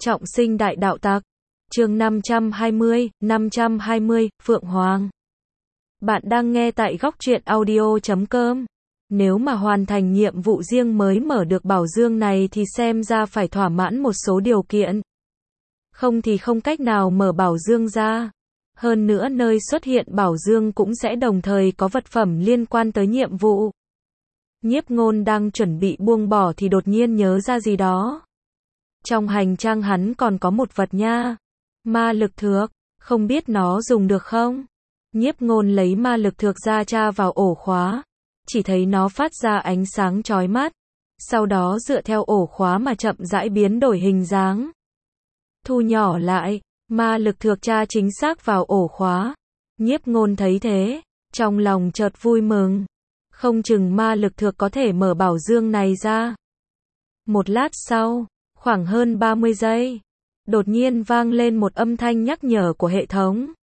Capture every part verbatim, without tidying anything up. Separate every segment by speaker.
Speaker 1: Trọng sinh đại đạo tặc. Chương năm trăm hai mươi, năm trăm hai mươi, Phượng Hoàng. Bạn đang nghe tại góc truyện audio chấm com. Nếu mà hoàn thành nhiệm vụ riêng mới mở được bảo dương này thì xem ra phải thỏa mãn một số điều kiện. Không thì không cách nào mở bảo dương ra. Hơn nữa nơi xuất hiện bảo dương cũng sẽ đồng thời có vật phẩm liên quan tới nhiệm vụ. Nhiếp Ngôn đang chuẩn bị buông bỏ thì đột nhiên nhớ ra gì đó. Trong hành trang hắn còn có một vật nha. Ma lực thược, không biết nó dùng được không? Nhiếp Ngôn lấy ma lực thược ra tra vào ổ khóa. Chỉ thấy nó phát ra ánh sáng chói mắt. Sau đó dựa theo ổ khóa mà chậm rãi biến đổi hình dáng. Thu nhỏ lại, ma lực thược tra chính xác vào ổ khóa. Nhiếp Ngôn thấy thế, trong lòng chợt vui mừng. Không chừng ma lực thược có thể mở bảo dương này ra. Một lát sau, khoảng hơn ba mươi giây, đột nhiên vang lên một âm thanh nhắc nhở của hệ thống.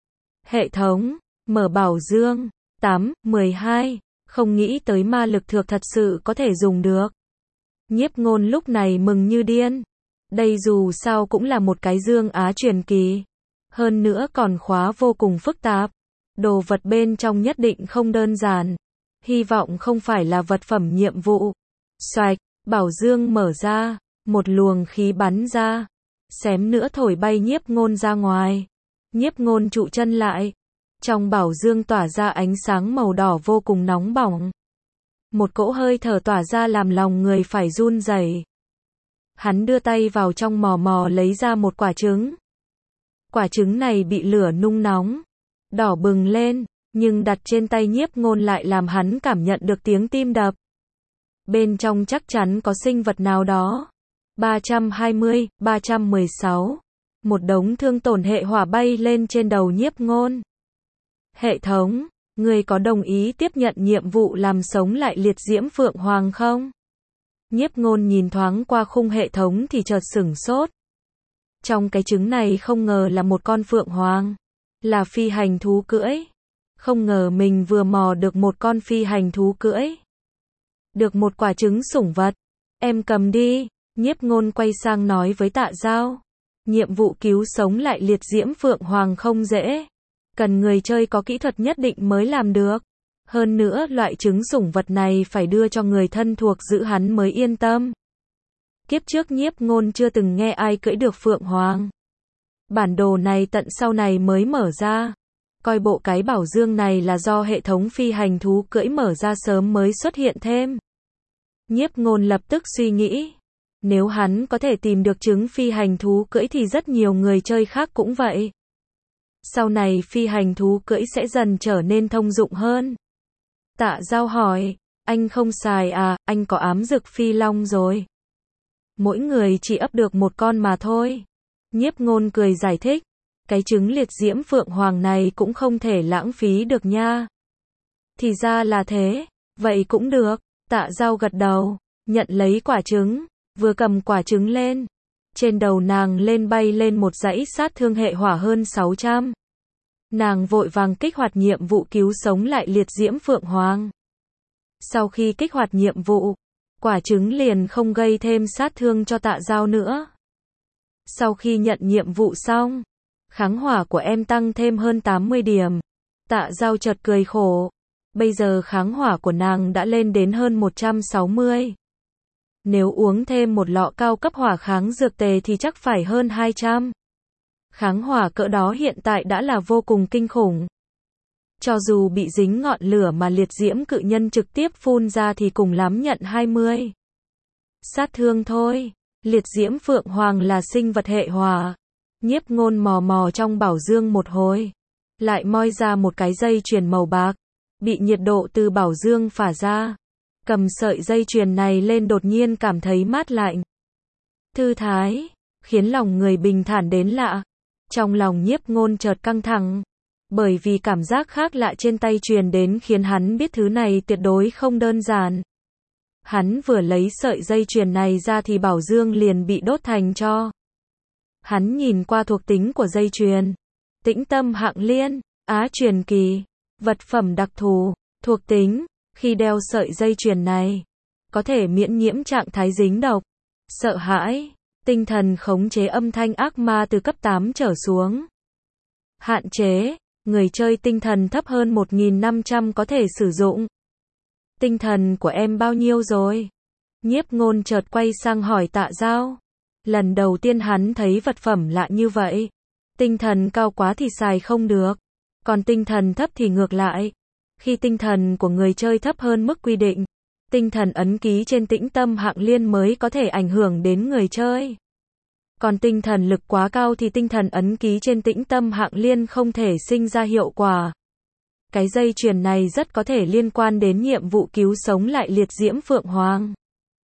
Speaker 1: Hệ thống, mở bảo dương, tám, mười hai, không nghĩ tới ma lực thược thật sự có thể dùng được. Nhiếp Ngôn lúc này mừng như điên. Đây dù sao cũng là một cái dương Á truyền kỳ. Hơn nữa còn khóa vô cùng phức tạp. Đồ vật bên trong nhất định không đơn giản. Hy vọng không phải là vật phẩm nhiệm vụ. Xoạch, bảo dương mở ra. Một luồng khí bắn ra. Xém nữa thổi bay Nhiếp Ngôn ra ngoài. Nhiếp Ngôn trụ chân lại. Trong bảo dương tỏa ra ánh sáng màu đỏ vô cùng nóng bỏng. Một cỗ hơi thở tỏa ra làm lòng người phải run rẩy. Hắn đưa tay vào trong mò mò lấy ra một quả trứng. Quả trứng này bị lửa nung nóng, đỏ bừng lên, nhưng đặt trên tay Nhiếp Ngôn lại làm hắn cảm nhận được tiếng tim đập. Bên trong chắc chắn có sinh vật nào đó. ba trăm hai mươi, ba trăm mười sáu. Một đống thương tổn hệ hỏa bay lên trên đầu Nhiếp Ngôn. Hệ thống, người có đồng ý tiếp nhận nhiệm vụ làm sống lại liệt diễm Phượng Hoàng không? Nhiếp Ngôn nhìn thoáng qua khung hệ thống thì chợt sửng sốt. Trong cái trứng này không ngờ là một con Phượng Hoàng. Là phi hành thú cưỡi. Không ngờ mình vừa mò được một con phi hành thú cưỡi. Được một quả trứng sủng vật. Em cầm đi. Nhiếp Ngôn quay sang nói với Tạ Giao. Nhiệm vụ cứu sống lại liệt diễm Phượng Hoàng không dễ. Cần người chơi có kỹ thuật nhất định mới làm được. Hơn nữa loại trứng sủng vật này phải đưa cho người thân thuộc giữ hắn mới yên tâm. Kiếp trước Nhiếp Ngôn chưa từng nghe ai cưỡi được Phượng Hoàng. Bản đồ này tận sau này mới mở ra. Coi bộ cái bảo dương này là do hệ thống phi hành thú cưỡi mở ra sớm mới xuất hiện thêm. Nhiếp Ngôn lập tức suy nghĩ. Nếu hắn có thể tìm được trứng phi hành thú cưỡi thì rất nhiều người chơi khác cũng vậy. Sau này phi hành thú cưỡi sẽ dần trở nên thông dụng hơn. Tạ Giao hỏi, anh không xài à, anh có ám dực phi long rồi. Mỗi người chỉ ấp được một con mà thôi. Nhiếp Ngôn cười giải thích, cái trứng liệt diễm Phượng Hoàng này cũng không thể lãng phí được nha. Thì ra là thế, vậy cũng được. Tạ Giao gật đầu, nhận lấy quả trứng, vừa cầm quả trứng lên. Trên đầu nàng lên bay lên một dãy sát thương hệ hỏa hơn sáu trăm. Nàng vội vàng kích hoạt nhiệm vụ cứu sống lại liệt diễm Phượng Hoàng. Sau khi kích hoạt nhiệm vụ, quả trứng liền không gây thêm sát thương cho Tạ Giao nữa. Sau khi nhận nhiệm vụ xong, kháng hỏa của em tăng thêm hơn tám mươi điểm. Tạ Giao chợt cười khổ. Bây giờ kháng hỏa của nàng đã lên đến hơn một trăm sáu mươi. Nếu uống thêm một lọ cao cấp hỏa kháng dược tề thì chắc phải hơn hai trăm. Kháng hỏa cỡ đó hiện tại đã là vô cùng kinh khủng. Cho dù bị dính ngọn lửa mà liệt diễm cự nhân trực tiếp phun ra thì cùng lắm nhận hai mươi. Sát thương thôi. Liệt diễm Phượng Hoàng là sinh vật hệ hỏa. Nhiếp Ngôn mò mò trong bảo dương một hồi. Lại moi ra một cái dây chuyền màu bạc. Bị nhiệt độ từ bảo dương phả ra. Cầm sợi dây chuyền này lên đột nhiên cảm thấy mát lạnh. Thư thái. Khiến lòng người bình thản đến lạ. Trong lòng Nhiếp Ngôn chợt căng thẳng. Bởi vì cảm giác khác lạ trên tay truyền đến khiến hắn biết thứ này tuyệt đối không đơn giản. Hắn vừa lấy sợi dây chuyền này ra thì bảo dương liền bị đốt thành tro. Hắn nhìn qua thuộc tính của dây chuyền. Tĩnh tâm hạng liên, Á truyền kỳ, vật phẩm đặc thù, thuộc tính, khi đeo sợi dây chuyền này, có thể miễn nhiễm trạng thái dính độc, sợ hãi, Tinh thần khống chế âm thanh ác ma từ cấp tám trở xuống. Hạn chế, người chơi tinh thần thấp hơn một nghìn năm trăm có thể sử dụng. Tinh thần của em bao nhiêu rồi? Nhiếp Ngôn chợt quay sang hỏi Tạ Dao. Lần đầu tiên hắn thấy vật phẩm lạ như vậy. Tinh thần cao quá thì xài không được. Còn tinh thần thấp thì ngược lại. Khi tinh thần của người chơi thấp hơn mức quy định, tinh thần ấn ký trên tĩnh tâm hạng liên mới có thể ảnh hưởng đến người chơi. Còn tinh thần lực quá cao thì tinh thần ấn ký trên tĩnh tâm hạng liên không thể sinh ra hiệu quả. Cái dây chuyền này rất có thể liên quan đến nhiệm vụ cứu sống lại liệt diễm Phượng Hoàng.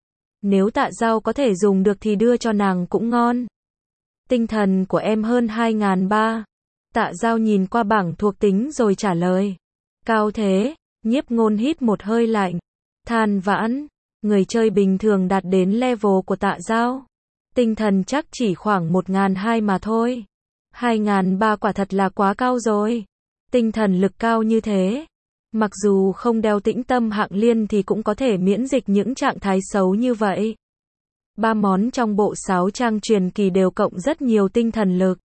Speaker 1: Nếu Tạ Dao có thể dùng được thì đưa cho nàng cũng ngon. Tinh thần của em hơn hai nghìn ba trăm. Tạ Dao nhìn qua bảng thuộc tính rồi trả lời. Cao thế, Nhiếp Ngôn hít một hơi lạnh. Than vãn, người chơi bình thường đạt đến level của Tạ Dao. Tinh thần chắc chỉ khoảng một nghìn hai trăm mà thôi. hai nghìn ba trăm quả thật là quá cao rồi. Tinh thần lực cao như thế. Mặc dù không đeo tĩnh tâm hạng liên thì cũng có thể miễn dịch những trạng thái xấu như vậy. Ba món trong bộ sáo trang truyền kỳ đều cộng rất nhiều tinh thần lực.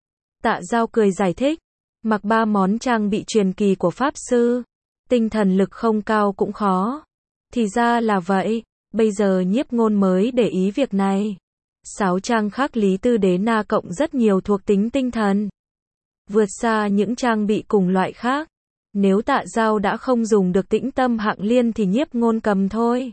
Speaker 1: Tạ Dao cười giải thích. Mặc ba món trang bị truyền kỳ của Pháp Sư, tinh thần lực không cao cũng khó. Thì ra là vậy, bây giờ Nhiếp Ngôn mới để ý việc này. Sáo trang khắc Lý Tư Đế Na cộng rất nhiều thuộc tính tinh thần. Vượt xa những trang bị cùng loại khác. Nếu Tạ Dao đã không dùng được tĩnh tâm hạng liên thì Nhiếp Ngôn cầm thôi.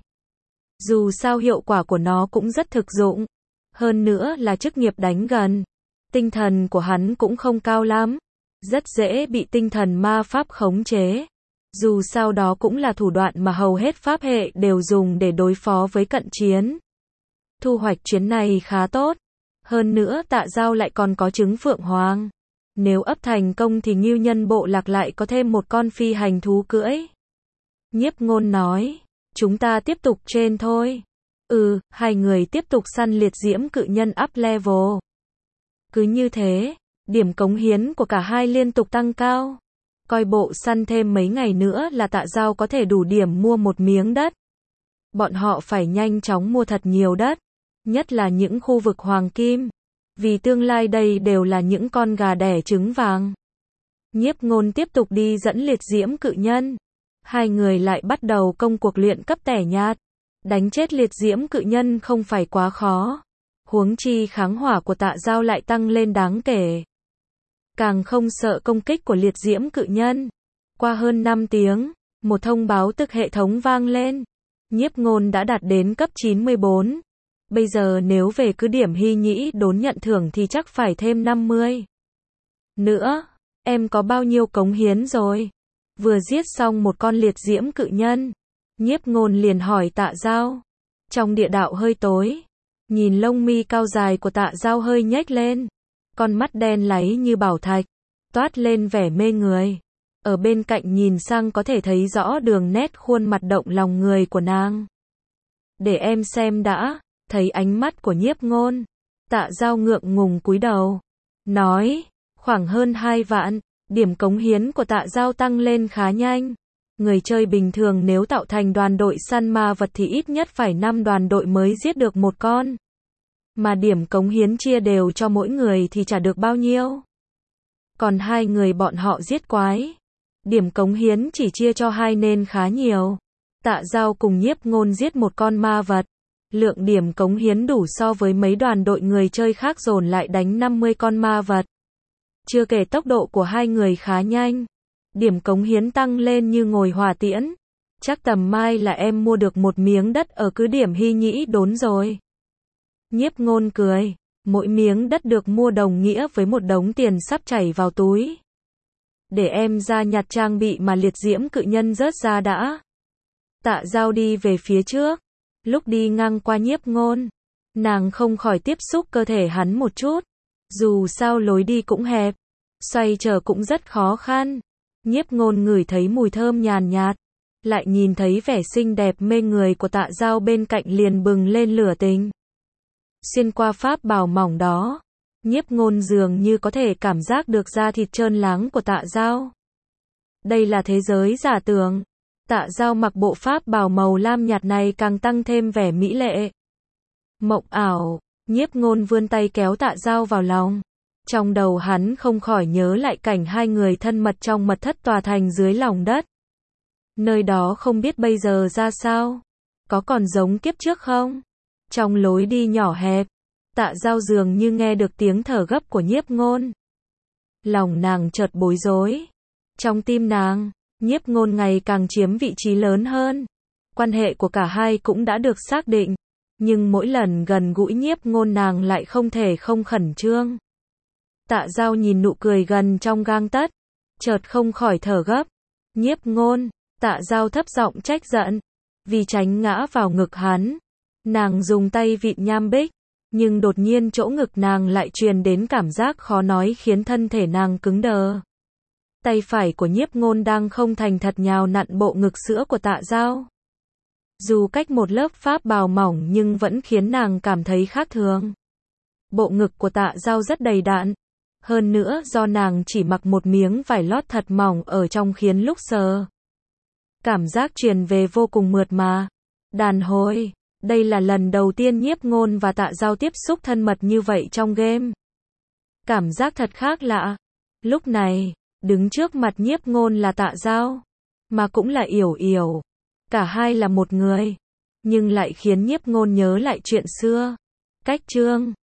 Speaker 1: Dù sao hiệu quả của nó cũng rất thực dụng. Hơn nữa là chức nghiệp đánh gần. Tinh thần của hắn cũng không cao lắm. Rất dễ bị tinh thần ma pháp khống chế. Dù sao đó cũng là thủ đoạn mà hầu hết pháp hệ đều dùng để đối phó với cận chiến. Thu hoạch chuyến này khá tốt. Hơn nữa Tạ Dao lại còn có trứng Phượng Hoàng. Nếu ấp thành công thì Ngưu Nhân bộ lạc lại có thêm một con phi hành thú cưỡi. Nhiếp Ngôn nói. Chúng ta tiếp tục trên thôi. Ừ, hai người tiếp tục săn liệt diễm cự nhân up level. Cứ như thế, điểm cống hiến của cả hai liên tục tăng cao. Coi bộ săn thêm mấy ngày nữa là Tạ Dao có thể đủ điểm mua một miếng đất. Bọn họ phải nhanh chóng mua thật nhiều đất. Nhất là những khu vực hoàng kim. Vì tương lai đây đều là những con gà đẻ trứng vàng. Nhiếp Ngôn tiếp tục đi dẫn liệt diễm cự nhân. Hai người lại bắt đầu công cuộc luyện cấp tẻ nhạt. Đánh chết liệt diễm cự nhân không phải quá khó. Huống chi kháng hỏa của Tạ Dao lại tăng lên đáng kể. Càng không sợ công kích của liệt diễm cự nhân. Qua hơn năm tiếng, một thông báo từ hệ thống vang lên. Nhiếp Ngôn đã đạt đến cấp chín mươi bốn. Bây giờ nếu về cứ điểm hy nhĩ đốn nhận thưởng thì chắc phải thêm năm mươi. Nữa, em có bao nhiêu cống hiến rồi? Vừa giết xong một con liệt diễm cự nhân. Nhiếp Ngôn liền hỏi Tạ Dao. Trong địa đạo hơi tối. Nhìn lông mi cao dài của Tạ Dao hơi nhếch lên. Con mắt đen láy như bảo thạch. Toát lên vẻ mê người. Ở bên cạnh nhìn sang có thể thấy rõ đường nét khuôn mặt động lòng người của nàng. Để em xem đã. Thấy ánh mắt của Nhiếp Ngôn. Tạ Dao ngượng ngùng cúi đầu. Nói. Khoảng hơn hai vạn. Điểm cống hiến của Tạ Dao tăng lên khá nhanh. Người chơi bình thường nếu tạo thành đoàn đội săn ma vật thì ít nhất phải năm đoàn đội mới giết được một con. Mà điểm cống hiến chia đều cho mỗi người thì chả được bao nhiêu. Còn hai người bọn họ giết quái. Điểm cống hiến chỉ chia cho hai nên khá nhiều. Tạ Dao cùng Nhiếp Ngôn giết một con ma vật. Lượng điểm cống hiến đủ so với mấy đoàn đội người chơi khác dồn lại đánh năm mươi con ma vật. Chưa kể tốc độ của hai người khá nhanh. Điểm cống hiến tăng lên như ngồi hỏa tiễn. Chắc tầm mai là em mua được một miếng đất ở cứ điểm hy nhĩ đốn rồi. Nhiếp Ngôn cười. Mỗi miếng đất được mua đồng nghĩa với một đống tiền sắp chảy vào túi. Để em ra nhặt trang bị mà liệt diễm cự nhân rớt ra đã. Tạ Dao đi về phía trước. Lúc đi ngang qua Nhiếp Ngôn, nàng không khỏi tiếp xúc cơ thể hắn một chút. Dù sao lối đi cũng hẹp, xoay trở cũng rất khó khăn. Nhiếp Ngôn ngửi thấy mùi thơm nhàn nhạt, lại nhìn thấy vẻ xinh đẹp mê người của Tạ Dao bên cạnh liền bừng lên lửa tình. Xuyên qua pháp bào mỏng đó, Nhiếp Ngôn dường như có thể cảm giác được da thịt trơn láng của Tạ Dao. Đây là thế giới giả tưởng. Tạ Dao mặc bộ pháp bào màu lam nhạt này càng tăng thêm vẻ mỹ lệ. Mộng ảo, Nhiếp Ngôn vươn tay kéo Tạ Dao vào lòng. Trong đầu hắn không khỏi nhớ lại cảnh hai người thân mật trong mật thất tòa thành dưới lòng đất. Nơi đó không biết bây giờ ra sao, có còn giống kiếp trước không? Trong lối đi nhỏ hẹp, Tạ Dao dường như nghe được tiếng thở gấp của Nhiếp Ngôn. Lòng nàng chợt bối rối. Trong tim nàng, Nhiếp Ngôn ngày càng chiếm vị trí lớn hơn. Quan hệ của cả hai cũng đã được xác định, nhưng mỗi lần gần gũi Nhiếp Ngôn nàng lại không thể không khẩn trương. Tạ Dao nhìn nụ cười gần trong gang tấc, chợt không khỏi thở gấp. Nhiếp Ngôn, Tạ Dao thấp giọng trách giận, vì tránh ngã vào ngực hắn. Nàng dùng tay vịn nham bích, nhưng đột nhiên chỗ ngực nàng lại truyền đến cảm giác khó nói khiến thân thể nàng cứng đờ. Tay phải của Nhiếp Ngôn đang không thành thật nhào nặn bộ ngực sữa của Tạ Dao. Dù cách một lớp pháp bào mỏng nhưng vẫn khiến nàng cảm thấy khác thường. Bộ ngực của Tạ Dao rất đầy đặn. Hơn nữa do nàng chỉ mặc một miếng vải lót thật mỏng ở trong khiến lúc sờ, cảm giác truyền về vô cùng mượt mà, đàn hồi. Đây là lần đầu tiên Nhiếp Ngôn và Tạ Dao tiếp xúc thân mật như vậy trong game. Cảm giác thật khác lạ. Lúc này, đứng trước mặt Nhiếp Ngôn là Tạ Dao, mà cũng là Yểu Yểu. Cả hai là một người, nhưng lại khiến Nhiếp Ngôn nhớ lại chuyện xưa. Cách chương